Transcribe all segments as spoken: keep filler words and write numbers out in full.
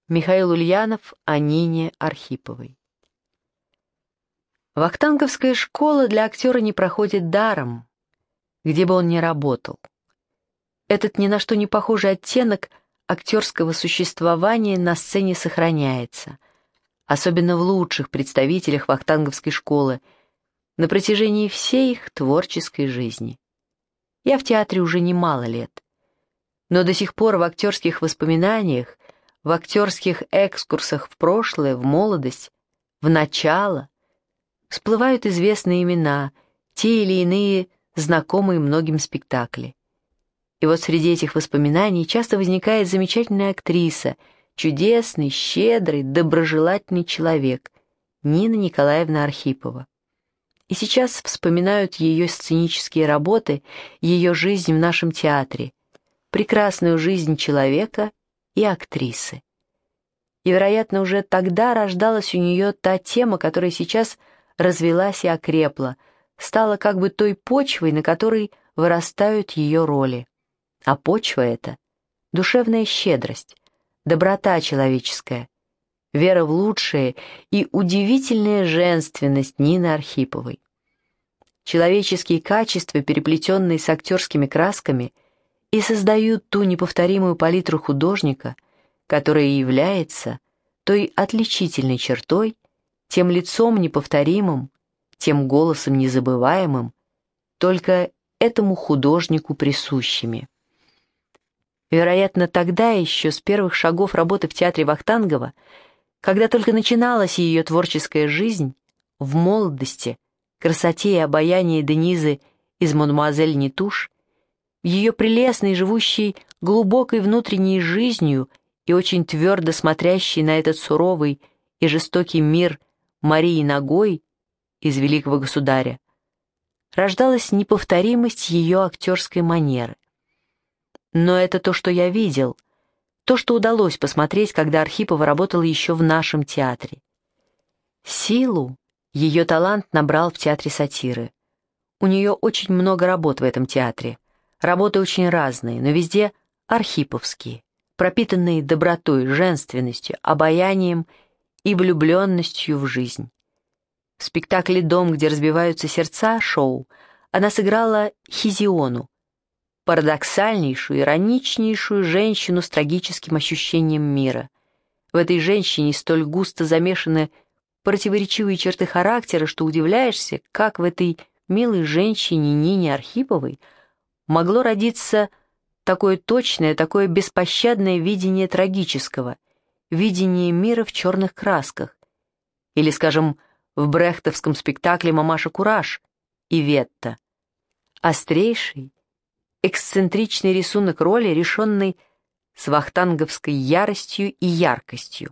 Михаил Ульянов о Нине Архиповой. Вахтанговская школа для актера не проходит даром, где бы он ни работал. Этот ни на что не похожий оттенок актерского существования на сцене сохраняется, особенно в лучших представителях вахтанговской школы, на протяжении всей их творческой жизни. Я в театре уже немало лет, но до сих пор в актерских воспоминаниях, в актерских экскурсах в прошлое, в молодость, в начало всплывают известные имена, те или иные знакомые многим спектакли. И вот среди этих воспоминаний часто возникает замечательная актриса, чудесный, щедрый, доброжелательный человек, Нина Николаевна Архипова. И сейчас вспоминают ее сценические работы, ее жизнь в нашем театре, прекрасную жизнь человека и актрисы. И, вероятно, уже тогда рождалась у нее та тема, которая сейчас развелась и окрепла, стала как бы той почвой, на которой вырастают ее роли. А почва эта — душевная щедрость, доброта человеческая, вера в лучшее и удивительная женственность Нины Архиповой. Человеческие качества, переплетенные с актерскими красками, и создают ту неповторимую палитру художника, которая является той отличительной чертой, тем лицом неповторимым, тем голосом незабываемым, только этому художнику присущими. Вероятно, тогда еще, с первых шагов работы в театре Вахтангова, когда только начиналась ее творческая жизнь, в молодости, красоте и обаянии Денизы из «Мадемуазель Нетуш», в ее прелестной, живущей глубокой внутренней жизнью и очень твердо смотрящей на этот суровый и жестокий мир Марии Ногой из «Великого государя», рождалась неповторимость ее актерской манеры. Но это то, что я видел, то, что удалось посмотреть, когда Архипова работала еще в нашем театре. Силу ее талант набрал в театре сатиры. У нее очень много работ в этом театре. Работы очень разные, но везде архиповские, пропитанные добротой, женственностью, обаянием и влюбленностью в жизнь. В спектакле «Дом, где разбиваются сердца» шоу она сыграла Хизиону, парадоксальнейшую, ироничнейшую женщину с трагическим ощущением мира. В этой женщине столь густо замешаны противоречивые черты характера, что удивляешься, как в этой милой женщине Нине Архиповой могло родиться такое точное, такое беспощадное видение трагического, видение мира в черных красках. Или, скажем, в брехтовском спектакле «Мамаша Кураж» Иветта. Острейший, эксцентричный рисунок роли, решенный с вахтанговской яростью и яркостью.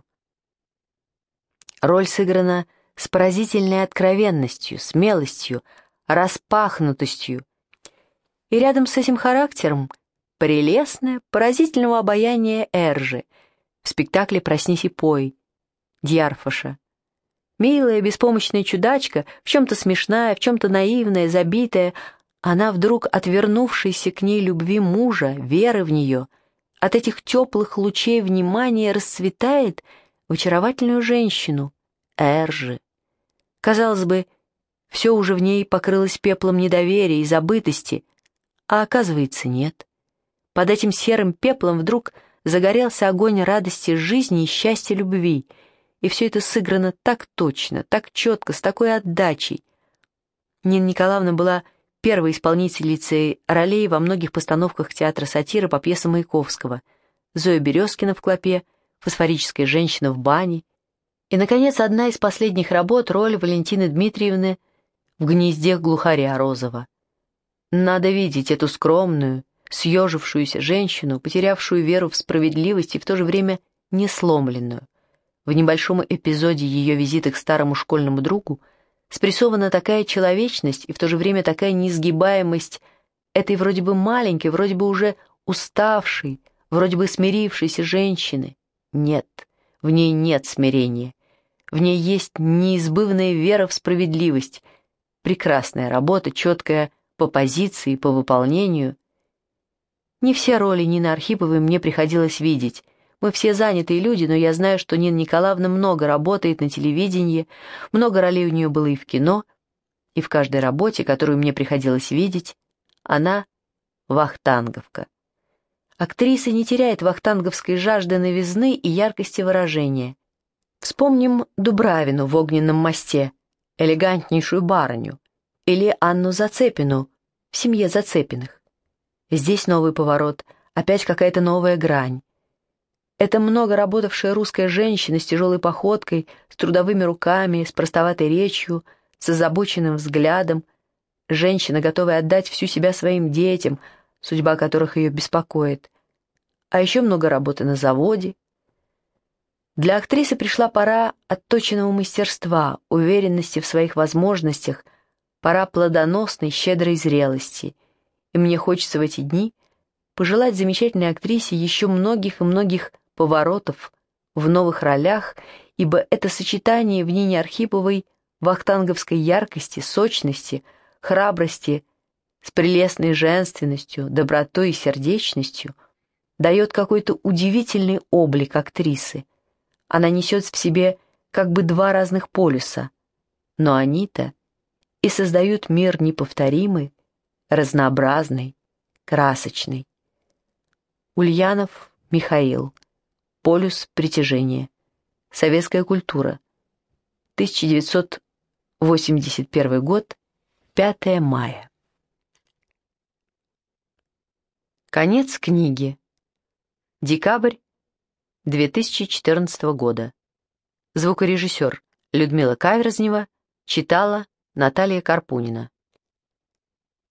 Роль сыграна с поразительной откровенностью, смелостью, распахнутостью. И рядом с этим характером прелестное, поразительного обаяния Эржи в спектакле «Проснись и пой» Дьярфаша. Милая, беспомощная чудачка, в чем-то смешная, в чем-то наивная, забитая, она вдруг, отвернувшейся к ней любви мужа, веры в нее, от этих теплых лучей внимания расцветает в очаровательную женщину, Эржи. Казалось бы, все уже в ней покрылось пеплом недоверия и забытости, а оказывается нет. Под этим серым пеплом вдруг загорелся огонь радости жизни и счастья любви, и все это сыграно так точно, так четко, с такой отдачей. Нина Николаевна была первой исполнительницей ролей во многих постановках театра сатиры по пьесам Маяковского: Зоя Березкина в «Клопе», «Фосфорическая женщина в бане». И, наконец, одна из последних работ — роль Валентины Дмитриевны в «Гнезде глухаря розова». Надо видеть эту скромную, съежившуюся женщину, потерявшую веру в справедливость и в то же время не сломленную. В небольшом эпизоде ее визита к старому школьному другу спрессована такая человечность и в то же время такая неизгибаемость этой вроде бы маленькой, вроде бы уже уставшей, вроде бы смирившейся женщины. Нет, в ней нет смирения. В ней есть неизбывная вера в справедливость, прекрасная работа, четкая по позиции, по выполнению. Не все роли Нины Архиповой мне приходилось видеть. Мы все занятые люди, но я знаю, что Нина Николаевна много работает на телевидении, много ролей у нее было и в кино, и в каждой работе, которую мне приходилось видеть, она вахтанговка. Актриса не теряет вахтанговской жажды новизны и яркости выражения. Вспомним Дубравину в «Огненном мосте», элегантнейшую барыню, или Анну Зацепину в «Семье Зацепиных». Здесь новый поворот, опять какая-то новая грань. Это много работавшая русская женщина с тяжелой походкой, с трудовыми руками, с простоватой речью, с озабоченным взглядом, женщина, готовая отдать всю себя своим детям, судьба которых ее беспокоит. А еще много работы на заводе. Для актрисы пришла пора отточенного мастерства, уверенности в своих возможностях, пора плодоносной, щедрой зрелости. И мне хочется в эти дни пожелать замечательной актрисе еще многих и многих поворотов в новых ролях, ибо это сочетание в Нине Архиповой вахтанговской яркости, сочности, храбрости с прелестной женственностью, добротой и сердечностью дает какой-то удивительный облик актрисы. Она несет в себе как бы два разных полюса, но они-то и создают мир неповторимый, разнообразный, красочный. Ульянов Михаил. Полюс притяжения. Советская культура. тысяча девятьсот восемьдесят первый год, пятое мая. Конец книги. Декабрь две тысячи четырнадцатого года. Звукорежиссер Людмила Каверзнева читала Наталья Карпунина.